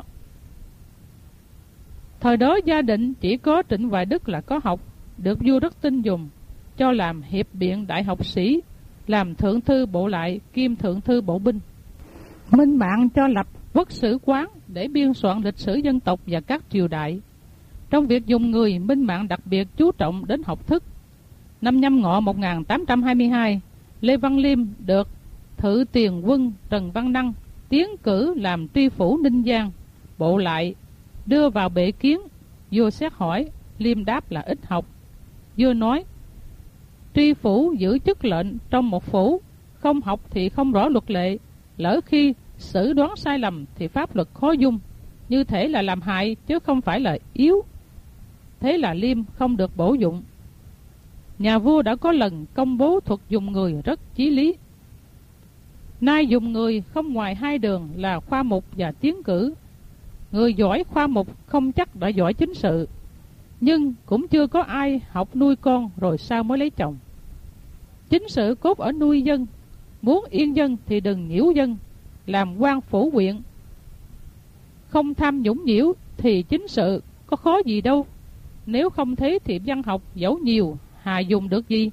Thời đó gia định chỉ có Trịnh Hoài Đức là có học, được vua rất tin dùng, cho làm hiệp biện đại học sĩ, làm thượng thư bộ lại kiêm thượng thư bộ binh. Minh Mạng cho lập quốc sử quán để biên soạn lịch sử dân tộc và các triều đại. Trong việc dùng người, Minh Mạng đặc biệt chú trọng đến học thức. Năm Nhâm Ngọ 1822, Lê Văn Liêm được Thự Tiền Quân Trần Văn Năng tiến cử làm tri phủ Ninh Giang, bộ lại đưa vào bệ kiến. Vua xét hỏi, Liêm đáp là ít học. Vua nói, tri phủ giữ chức lệnh trong một phủ, không học thì không rõ luật lệ, lỡ khi xử đoán sai lầm thì pháp luật khó dung, như thể là làm hại chứ không phải là yếu. Thế là Liêm không được bổ dụng. Nhà vua đã có lần công bố thuật dùng người rất chí lý. Nay dùng người không ngoài hai đường là khoa mục và tiến cử. Người giỏi khoa mục không chắc đã giỏi chính sự, nhưng cũng chưa có ai học nuôi con rồi sao mới lấy chồng. Chính sự cốt ở nuôi dân, muốn yên dân thì đừng nhiễu dân, làm quan phủ huyện không tham nhũng nhiễu thì chính sự có khó gì đâu. Nếu không thế thì văn học dẫu nhiều hà dùng được gì.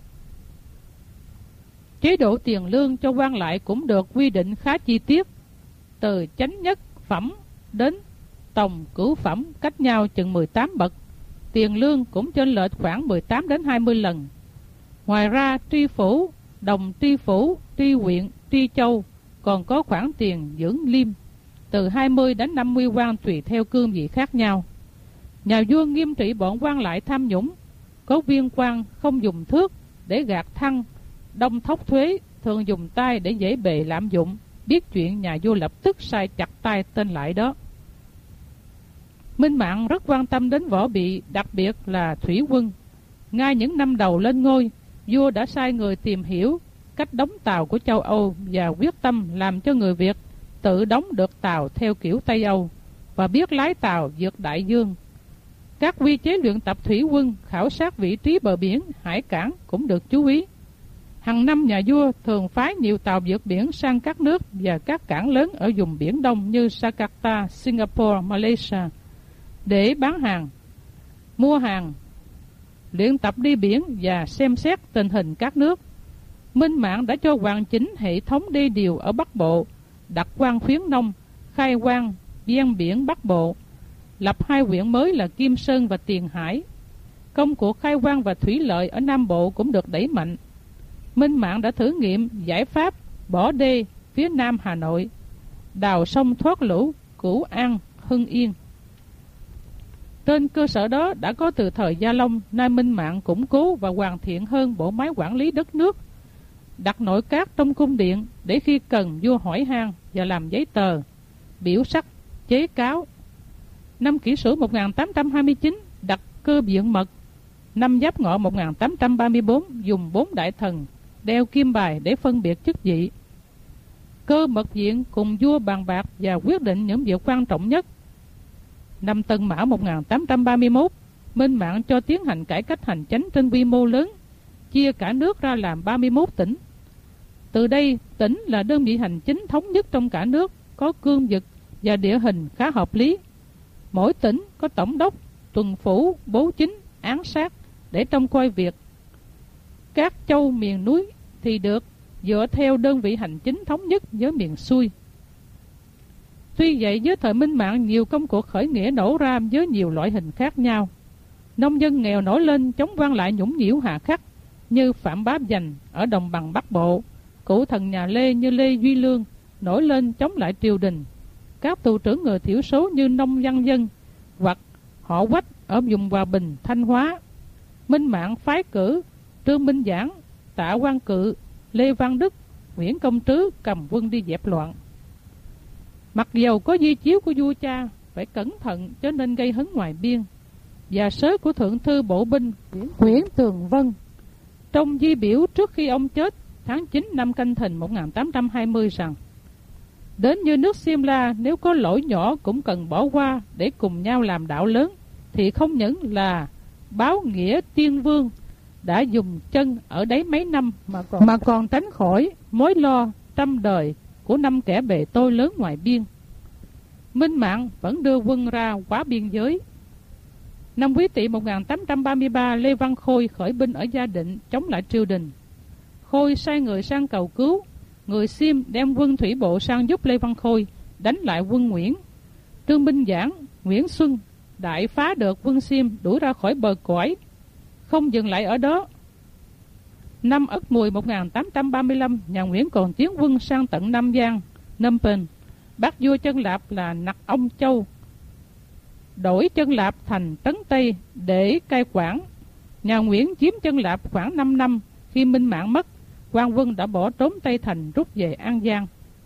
Chế độ tiền lương cho quan lại cũng được quy định khá chi tiết, từ chánh nhất phẩm đến tổng cửu phẩm cách nhau chừng 18 bậc. Tiền lương cũng chênh lệch khoảng 18 đến 20 lần. Ngoài ra tri phủ, đồng tri phủ, tri huyện, tri châu còn có khoản tiền dưỡng liêm, từ 20 đến 50 quan tùy theo cương vị khác nhau. Nhà vua nghiêm trị bọn quan lại tham nhũng, có viên quan không dùng thước để gạt thăng, đông thóc thuế, thường dùng tay để dễ bề lạm dụng. Biết chuyện, nhà vua lập tức sai chặt tay tên lại đó. Minh Mạng rất quan tâm đến võ bị, đặc biệt là thủy quân. Ngay những năm đầu lên ngôi, vua đã sai người tìm hiểu cách đóng tàu của châu Âu và quyết tâm làm cho người Việt tự đóng được tàu theo kiểu Tây Âu và biết lái tàu vượt đại dương. Các quy chế luyện tập thủy quân, khảo sát vị trí bờ biển, hải cảng cũng được chú ý. Hàng năm nhà vua thường phái nhiều tàu vượt biển sang các nước và các cảng lớn ở vùng Biển Đông như Jakarta, Singapore, Malaysia để bán hàng, mua hàng, luyện tập đi biển và xem xét tình hình các nước. Minh Mạng đã cho hoàn chỉnh hệ thống đê điều ở Bắc Bộ, đặt quan khuyến nông, khai quang ven biển Bắc Bộ, lập hai huyện mới là Kim Sơn và Tiền Hải. Công cuộc khai quang và thủy lợi ở Nam Bộ cũng được đẩy mạnh. Minh Mạng đã thử nghiệm giải pháp bỏ đê phía Nam Hà Nội, đào sông thoát lũ Cửu An, Hưng Yên. Trên cơ sở đó đã có từ thời Gia Long, nay Minh Mạng củng cố và hoàn thiện hơn bộ máy quản lý đất nước, đặt nội các trong cung điện để khi cần vua hỏi han và làm giấy tờ, biểu sắc, chế cáo. Năm Kỷ Sửu 1829 đặt cơ biện mật. Năm Giáp Ngọ 1834 dùng 4 đại thần đeo kim bài để phân biệt chức vị. Cơ mật viện cùng vua bàn bạc và quyết định những việc quan trọng nhất. Năm Tân Mão 1831, Minh Mạng cho tiến hành cải cách hành chánh trên quy mô lớn, chia cả nước ra làm 31 tỉnh. Từ đây, tỉnh là đơn vị hành chính thống nhất trong cả nước, có cương vực và địa hình khá hợp lý. Mỗi tỉnh có tổng đốc, tuần phủ, bố chính, án sát để trông coi việc. Các châu miền núi thì được dựa theo đơn vị hành chính thống nhất với miền xuôi. Tuy vậy, với thời Minh Mạng, nhiều công cuộc khởi nghĩa nổ ra với nhiều loại hình khác nhau. Nông dân nghèo nổi lên chống quan lại nhũng nhiễu hà khắc như Phạm Bá Dành ở đồng bằng Bắc Bộ, cựu thần nhà Lê như Lê Duy Lương nổi lên chống lại triều đình. Các tù trưởng người thiểu số như nông văn dân hoặc họ Quách ở vùng Hòa Bình, Thanh Hóa. Minh Mạng phái cử Trương Minh Giảng, Tạ Quang Cự, Lê Văn Đức, Nguyễn Công Trứ cầm quân đi dẹp loạn. Mặc dầu có di chiếu của vua cha phải cẩn thận cho nên gây hấn ngoài biên, và sớ của thượng thư bộ binh Nguyễn Tường Vân trong di biểu trước khi ông chết tháng 9 năm Canh Thìn 1820 rằng: Đến như nước Simla, nếu có lỗi nhỏ cũng cần bỏ qua để cùng nhau làm đạo lớn, thì không những là báo nghĩa tiên vương đã dùng chân ở đấy mấy năm mà còn tránh khỏi mối lo trăm đời của 5 kẻ bề tôi lớn ngoài biên. Minh Mạng vẫn đưa quân ra quá biên giới. Năm Quý Tỵ 1833, Lê Văn Khôi khởi binh ở Gia Định chống lại triều đình. Khôi sai người sang cầu cứu. Người Xiêm đem quân thủy bộ sang giúp Lê Văn Khôi đánh lại quân Nguyễn. Trương Binh Giảng, Nguyễn Xuân đại phá được quân Xiêm, đuổi ra khỏi bờ cõi. Không dừng lại ở đó, năm Ất Mùi 1835, nhà Nguyễn còn tiến quân sang tận Nam Giang, Phnom Penh, bắt vua Chân Lạp là Nặc Ông Châu, đổi Chân Lạp thành Trấn Tây để cai quản. Nhà Nguyễn chiếm Chân Lạp khoảng 5 năm. Khi Minh Mạng mất, quan quân đã bỏ trốn Tây Thành, rút về An Giang.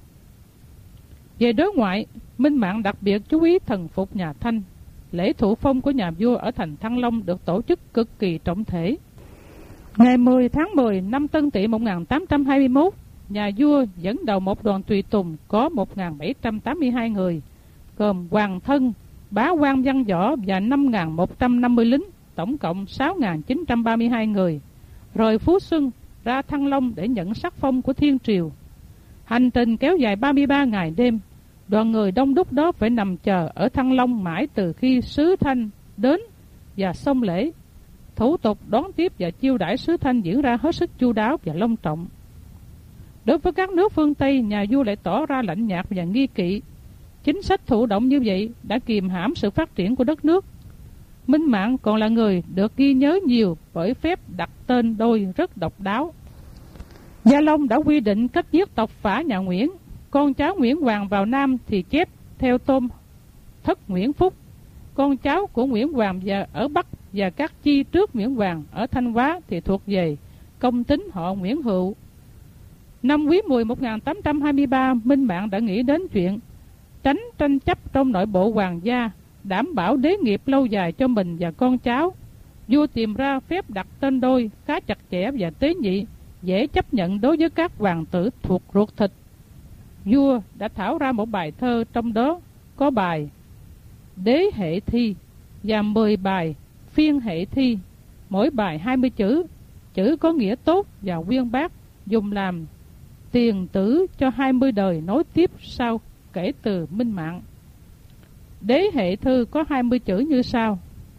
Về đối ngoại, Minh Mạng đặc biệt chú ý thần phục nhà Thanh. Lễ thụ phong của nhà vua ở thành Thăng Long được tổ chức cực kỳ trọng thể. Ngày 10 tháng 10 năm Tân Tỵ 1821, nhà vua dẫn đầu một đoàn tùy tùng có 1.782 người, gồm hoàng thân, bá quan văn võ và 5.150 lính, tổng cộng 6.932 người, rồi Phú Xuân ra Thăng Long để nhận sắc phong của Thiên Triều. Hành trình kéo dài 33 ngày đêm. Đoàn người đông đúc đó phải nằm chờ ở Thăng Long mãi từ khi sứ Thanh đến và xông lễ. Thủ tục đón tiếp và chiêu đãi sứ Thanh diễn ra hết sức chu đáo và long trọng. Đối với các nước phương Tây, nhà vua lại tỏ ra lạnh nhạt và nghi kỵ. Chính sách thụ động như vậy đã kìm hãm sự phát triển của đất nước. Minh Mạng còn là người được ghi nhớ nhiều bởi phép đặt tên đôi rất độc đáo. Gia Long đã quy định cách giết tộc phả nhà Nguyễn. Con cháu Nguyễn Hoàng vào Nam thì chép theo tôn thất Nguyễn Phúc. Con cháu của Nguyễn Hoàng ở Bắc và các chi trước Nguyễn Hoàng ở Thanh Hóa thì thuộc về công tính họ Nguyễn Hữu. Năm Quý Mùi 1823, Minh Mạng đã nghĩ đến chuyện tránh tranh chấp trong nội bộ hoàng gia, đảm bảo đế nghiệp lâu dài cho mình và con cháu. Vua tìm ra phép đặt tên đôi khá chặt chẽ và tế nhị, dễ chấp nhận đối với các hoàng tử thuộc ruột thịt. Vua đã thảo ra một bài thơ, trong đó có bài Đế Hệ Thi và 10 bài Phiên Hệ Thi, mỗi bài 20 chữ. Chữ có nghĩa tốt và uyên bác, dùng làm tiền tử cho 20 đời nối tiếp sau kể từ Minh Mạng. Đế Hệ Thư có 20 chữ như sau: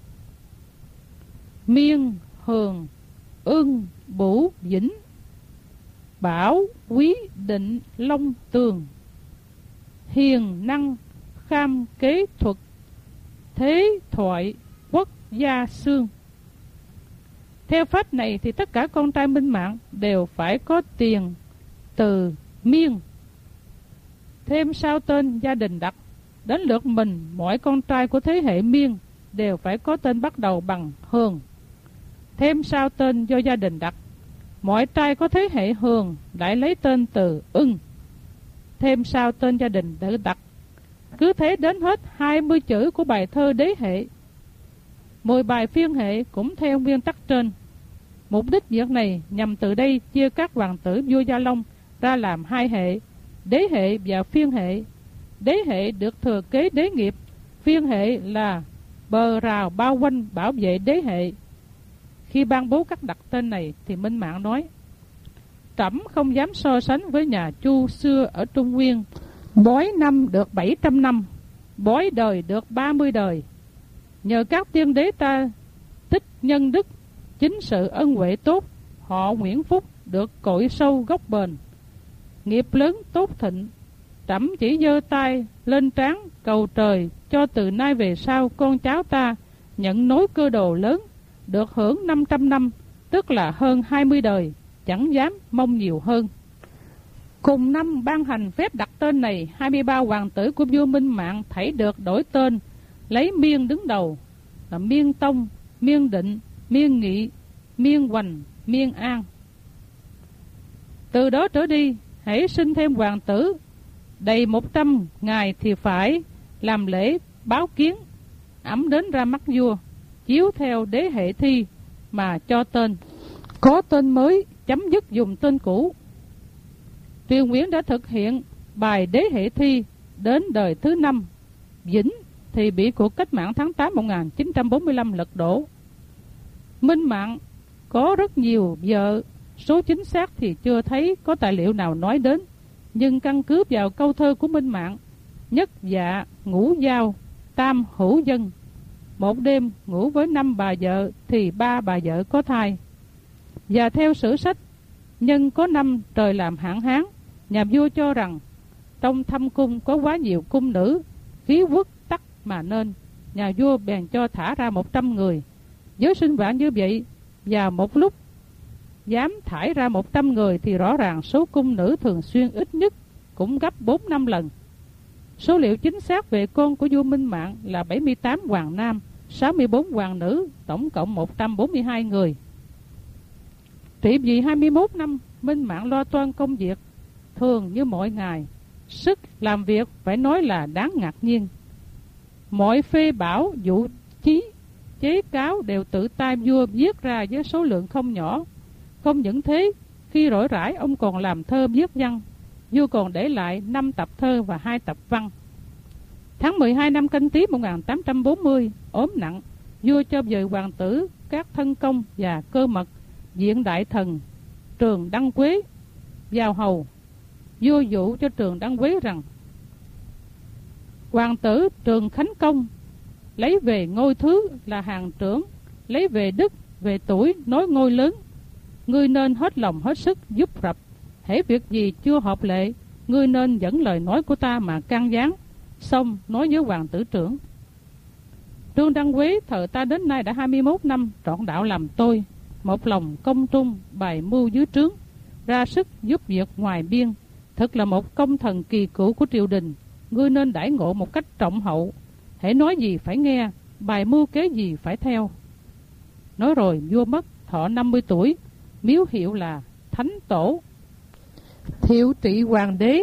Miên, Hường, Ưng, Bủ, Vĩnh, Bảo, Quý, Định, Long, Tường, Hiền, Năng, Kham, Kế, Thuật, Thế, Thoại, Quốc, Gia, Xương. Theo phách này thì tất cả con trai Minh Mạng đều phải có tiền từ Miên. Thêm sau tên gia đình đặt. Đến lượt mình, mỗi con trai của thế hệ Miên đều phải có tên bắt đầu bằng Hường. Thêm sau tên do gia đình đặt. Mỗi trai có thế hệ Hường lại lấy tên từ Ưng. Thêm sau tên gia đình tự đặt. Cứ thế đến hết 20 chữ của bài thơ Đế Hệ. 10 bài phiên hệ cũng theo nguyên tắc trên. Mục đích việc này nhằm từ đây chia các hoàng tử vua Gia Long ra làm hai hệ, đế hệ và phiên hệ. Đế hệ được thừa kế đế nghiệp, phiên hệ là bờ rào bao quanh bảo vệ đế hệ. Khi ban bố các đặt tên này thì Minh Mạng nói: Trẫm không dám so sánh với nhà Chu xưa ở Trung Nguyên, bói năm được 700 năm, bói đời được 30 đời. Nhờ các tiên đế ta tích nhân đức, chính sự ân huệ tốt, họ Nguyễn Phúc được cội sâu gốc bền, nghiệp lớn tốt thịnh. Trẫm chỉ giơ tay lên trán cầu trời cho từ nay về sau con cháu ta nhận nối cơ đồ lớn, được hưởng 500 năm, tức là hơn 20 đời, chẳng dám mong nhiều hơn. Cùng năm ban hành phép đặt tên này, 23 hoàng tử của vua Minh Mạng thảy được đổi tên, lấy Miên đứng đầu, là Miên Tông, Miên Định, Miên Nghị, Miên Hoành, Miên An. Từ đó trở đi, hãy sinh thêm hoàng tử đầy 100 ngày thì phải làm lễ báo kiến, ẵm đến ra mắt vua, chiếu theo đế hệ thi mà cho tên. Có tên mới chấm dứt dùng tên cũ. Triều Nguyễn đã thực hiện Bài Đế Hệ Thi đến đời thứ 5, Vĩnh thì bị cuộc cách mạng tháng 8 1945 lật đổ. Minh Mạng có rất nhiều vợ, số chính xác thì chưa thấy có tài liệu nào nói đến, nhưng căn cứ vào câu thơ của Minh Mạng: nhất dạ ngũ giao tam hữu dân, một đêm ngủ với 5 bà vợ thì 3 bà vợ có thai. Và theo sử sách Nhân có năm trời làm hạn hán, nhà vua cho rằng trong thâm cung có quá nhiều cung nữ, khí quốc tắc mà nên. Nhà vua bèn cho thả ra 100 người. Với sinh vạn như vậy, và một lúc dám thải ra 100 người thì rõ ràng số cung nữ thường xuyên ít nhất cũng gấp 4-5 lần. Số liệu chính xác về con của vua Minh Mạng là 78 hoàng nam, 64 hoàng nữ, tổng cộng 142 người. Trị vì 21 năm, Minh Mạng lo toan công việc thường như mọi ngày. Sức làm việc phải nói là đáng ngạc nhiên. Mọi phê bảo, vụ chí, chế cáo đều tự tay vua viết ra với số lượng không nhỏ. Không những thế, khi rỗi rãi ông còn làm thơ viết văn. Vua còn để lại 5 tập thơ và 2 tập văn. Tháng 12 năm Canh Tý 1840, ốm nặng, vua cho dời hoàng tử, các thân công và cơ mật, diện đại thần Trường Đăng Quế vào hầu. Vua dụ cho Trường Đăng Quế rằng: hoàng tử Trường Khánh Công lấy về ngôi thứ là hàng trưởng, lấy về đức, về tuổi nói ngôi lớn. Ngươi nên hết lòng hết sức giúp rập. Hễ việc gì chưa hợp lệ, ngươi nên dẫn lời nói của ta mà can gián. Xong nói với hoàng tử trưởng: Trương Đăng Quế thờ ta đến nay đã 21 năm, trọn đạo làm tôi, một lòng công trung, bài mưu dưới trướng, ra sức giúp việc ngoài biên, thật là một công thần kỳ cựu của triều đình. Ngươi nên đãi ngộ một cách trọng hậu, hễ nói gì phải nghe, bài mưu kế gì phải theo. Nói rồi vua mất, thọ 50 tuổi, miếu hiệu là Thánh Tổ. Thiệu trị hoàng đế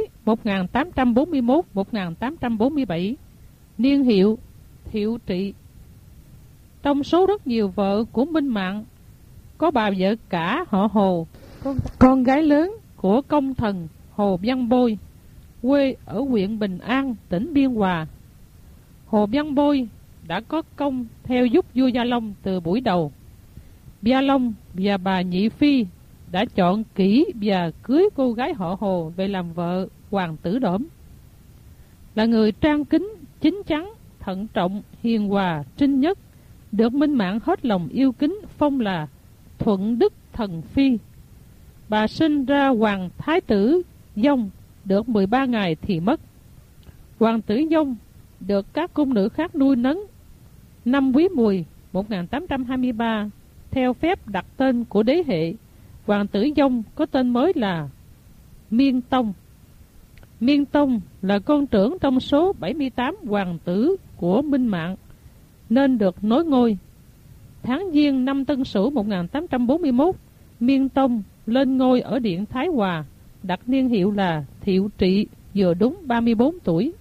1841-1847, niên hiệu Thiệu trị. Trong số rất nhiều vợ của Minh Mạng, có bà vợ cả họ Hồ, con gái lớn của công thần Hồ Văn Bôi, quê ở huyện Bình An, tỉnh Biên Hòa. Hồ Văn Bôi đã có công theo giúp vua Gia Long từ buổi đầu. Gia Long và bà Nhị Phi đã chọn kỹ và cưới cô gái họ Hồ về làm vợ hoàng tử Đổm. Là người trang kính, chín chắn, thận trọng, hiền hòa, trinh nhất, được Minh Mạng hết lòng yêu kính, phong là Thuận Đức Thần Phi. Bà sinh ra hoàng thái tử Dông, được 13 ngày thì mất. Hoàng tử Dông được các cung nữ khác nuôi nấng. Năm Quý Mùi 1823, theo phép đặt tên của đế hệ, hoàng tử Dông có tên mới là Miên Tông. Miên Tông là con trưởng trong số 78 hoàng tử của Minh Mạng, nên được nối ngôi. Tháng Giêng năm Tân Sửu 1841, Miên Tông lên ngôi ở điện Thái Hòa, đặt niên hiệu là Thiệu Trị, vừa đúng 34 tuổi.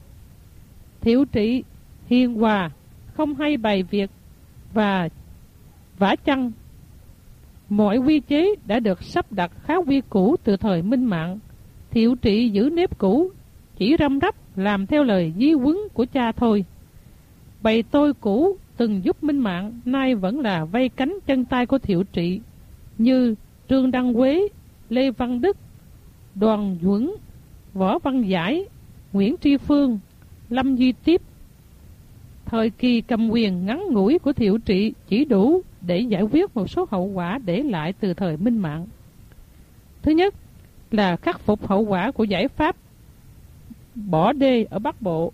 Thiệu Trị hiền hòa, không hay bày việc và vả chăng. Mọi quy chế đã được sắp đặt khá quy củ từ thời Minh Mạng. Thiệu Trị giữ nếp cũ, chỉ răm rắp làm theo lời di huấn của cha thôi. Bày tôi cũ từng giúp Minh Mạng, nay vẫn là vây cánh chân tay của Thiệu Trị, như Trương Đăng Quế, Lê Văn Đức, Đoàn Duẩn, Võ Văn Giải, Nguyễn Tri Phương, Lâm Duy Tiếp. Thời kỳ cầm quyền ngắn ngủi của Thiệu Trị chỉ đủ để giải quyết một số hậu quả để lại từ thời Minh Mạng. Thứ nhất là khắc phục hậu quả của giải pháp bỏ đê ở Bắc Bộ.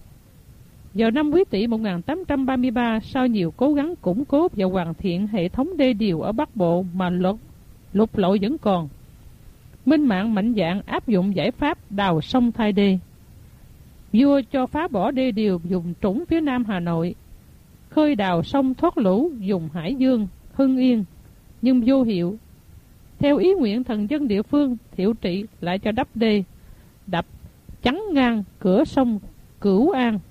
Vào năm Quý Tỵ 1833, sau nhiều cố gắng củng cố và hoàn thiện hệ thống đê điều ở Bắc Bộ mà lục lội vẫn còn, Minh Mạng mạnh dạn áp dụng giải pháp đào sông thay đê. Vua cho phá bỏ đê điều dùng trũng phía nam Hà Nội, khơi đào sông thoát lũ dùng Hải Dương, Hưng Yên, nhưng vô hiệu. Theo ý nguyện thần dân địa phương, Thiệu Trị lại cho đắp đê, đập chắn ngang cửa sông Cửu An.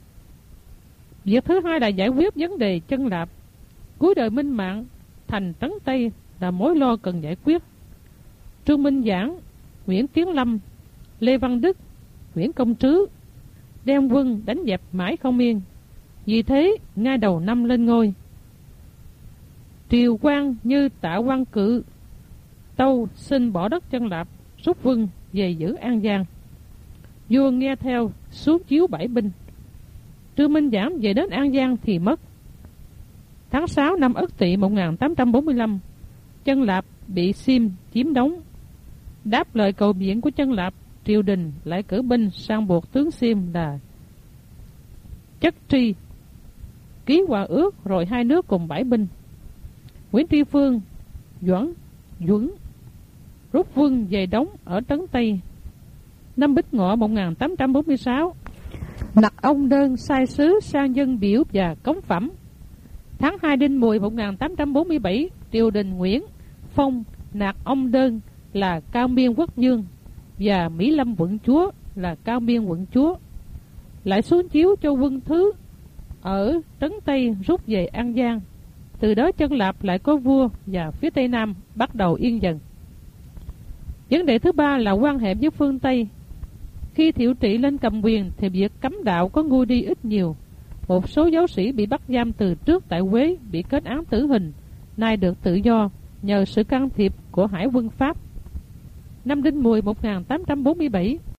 Việc thứ hai là giải quyết vấn đề chân lạp. Cuối đời Minh Mạng, thành Trấn Tây là mối lo cần giải quyết. Trương Minh Giảng, Nguyễn Tiến Lâm, Lê Văn Đức, Nguyễn Công Trứ đem quân đánh dẹp mãi không yên. Vì thế ngay đầu năm lên ngôi, triều quan như Tạ Quang Cự tâu xin bỏ đất Chân Lạp, rút quân về giữ An Giang. Vua nghe theo, xuống chiếu bãi binh. Trương Minh Giảng về đến An Giang thì mất. Tháng 6 năm Ất Tỵ 1845, Chân Lạp bị Sim chiếm đóng. Đáp lời cầu viện của Chân Lạp, triều đình lại cử binh sang buộc tướng Sim là Chất Tri ký hòa ước, rồi hai nước cùng bãi binh. Nguyễn Tri Phương, Doãn Duẩn rút quân về đóng ở Trấn Tây. Năm Bính Ngọ 1846, Nặc Ông Đơn sai sứ sang dân biểu và cống phẩm. Tháng 2 Đinh Mùi 1847, triều đình Nguyễn phong Nặc Ông Đơn là Cao Miên quốc vương và Mỹ Lâm quận chúa là Cao Miên quận chúa, lại xuống chiếu cho quân thứ ở Trấn Tây rút về An Giang. Từ đó Chân Lạp lại có vua và phía Tây Nam bắt đầu yên dần. Vấn đề thứ ba là quan hệ với phương Tây. Khi Thiệu Trị lên cầm quyền thì việc cấm đạo có nguôi đi ít nhiều. Một số giáo sĩ bị bắt giam từ trước tại Quế bị kết án tử hình, nay được tự do nhờ sự can thiệp của Hải quân Pháp. Năm Đinh Mùi 1847,